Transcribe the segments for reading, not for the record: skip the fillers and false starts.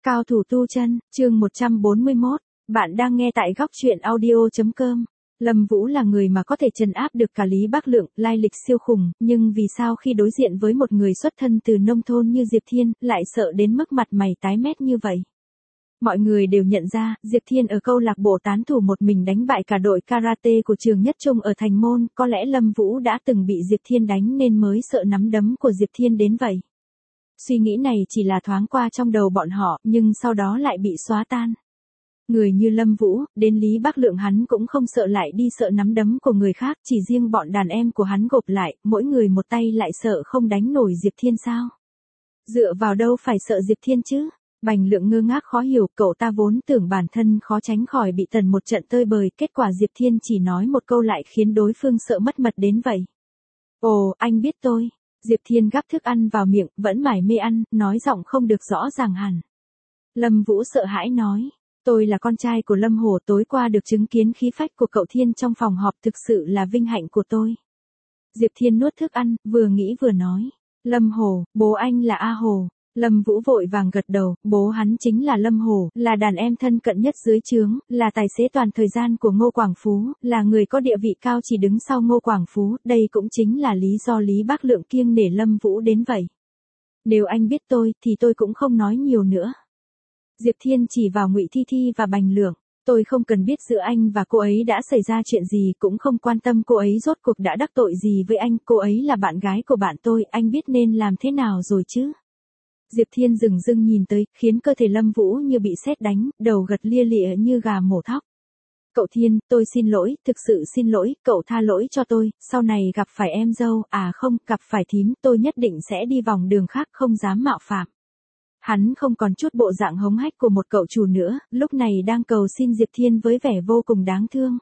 Cao thủ tu chân, chương 141, bạn đang nghe tại góc truyện audio.com. Lâm Vũ là người mà có thể trấn áp được cả Lý Bác Lượng, lai lịch siêu khủng, nhưng vì sao khi đối diện với một người xuất thân từ nông thôn như Diệp Thiên, lại sợ đến mức mặt mày tái mét như vậy? Mọi người đều nhận ra, Diệp Thiên ở câu lạc bộ tán thủ một mình đánh bại cả đội karate của trường Nhất Trung ở Thành Môn, có lẽ Lâm Vũ đã từng bị Diệp Thiên đánh nên mới sợ nắm đấm của Diệp Thiên đến vậy. Suy nghĩ này chỉ là thoáng qua trong đầu bọn họ, nhưng sau đó lại bị xóa tan. Người như Lâm Vũ, đến Lý Bác Lượng hắn cũng không sợ lại đi sợ nắm đấm của người khác, chỉ riêng bọn đàn em của hắn gộp lại, mỗi người một tay lại sợ không đánh nổi Diệp Thiên sao? Dựa vào đâu phải sợ Diệp Thiên chứ? Bành Lượng ngơ ngác khó hiểu, cậu ta vốn tưởng bản thân khó tránh khỏi bị tần một trận tơi bời, kết quả Diệp Thiên chỉ nói một câu lại khiến đối phương sợ mất mật đến vậy. Ồ, anh biết tôi. Diệp Thiên gắp thức ăn vào miệng, vẫn mải mê ăn, nói giọng không được rõ ràng hẳn. Lâm Vũ sợ hãi nói, tôi là con trai của Lâm Hổ, tối qua được chứng kiến khí phách của cậu Thiên trong phòng họp, thực sự là vinh hạnh của tôi. Diệp Thiên nuốt thức ăn, vừa nghĩ vừa nói, Lâm Hổ, bố anh là A Hổ. Lâm Vũ vội vàng gật đầu, bố hắn chính là Lâm Hổ, là đàn em thân cận nhất dưới trướng, là tài xế toàn thời gian của Ngô Quảng Phú, là người có địa vị cao chỉ đứng sau Ngô Quảng Phú, đây cũng chính là lý do Lý Bác Lượng kiêng nể Lâm Vũ đến vậy. Nếu anh biết tôi, thì tôi cũng không nói nhiều nữa. Diệp Thiên chỉ vào Ngụy Thi Thi và Bành Lượng, tôi không cần biết giữa anh và cô ấy đã xảy ra chuyện gì, cũng không quan tâm cô ấy rốt cuộc đã đắc tội gì với anh, cô ấy là bạn gái của bạn tôi, anh biết nên làm thế nào rồi chứ? Diệp Thiên dửng dưng nhìn tới, khiến cơ thể Lâm Vũ như bị sét đánh, đầu gật lia lịa như gà mổ thóc. Cậu Thiên, tôi xin lỗi, thực sự xin lỗi, cậu tha lỗi cho tôi, sau này gặp phải em dâu, à không, gặp phải thím, tôi nhất định sẽ đi vòng đường khác, không dám mạo phạm. Hắn không còn chút bộ dạng hống hách của một cậu chủ nữa, lúc này đang cầu xin Diệp Thiên với vẻ vô cùng đáng thương.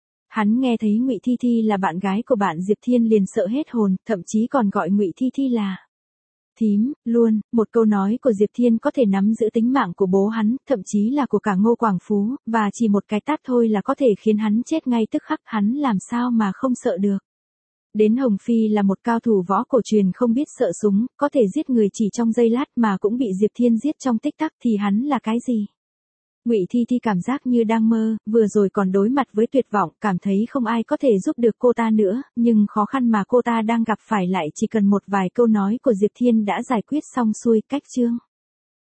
Hắn nghe thấy Ngụy Thi Thi là bạn gái của bạn Diệp Thiên liền sợ hết hồn, thậm chí còn gọi Ngụy Thi Thi là thím, luôn, một câu nói của Diệp Thiên có thể nắm giữ tính mạng của bố hắn, thậm chí là của cả Ngô Quảng Phú, và chỉ một cái tát thôi là có thể khiến hắn chết ngay tức khắc, hắn làm sao mà không sợ được. Đến Hồng Phi là một cao thủ võ cổ truyền không biết sợ súng, có thể giết người chỉ trong giây lát mà cũng bị Diệp Thiên giết trong tích tắc thì hắn là cái gì? Ngụy Thi Thi cảm giác như đang mơ, vừa rồi còn đối mặt với tuyệt vọng, cảm thấy không ai có thể giúp được cô ta nữa, nhưng khó khăn mà cô ta đang gặp phải lại chỉ cần một vài câu nói của Diệp Thiên đã giải quyết xong xuôi. Cách chương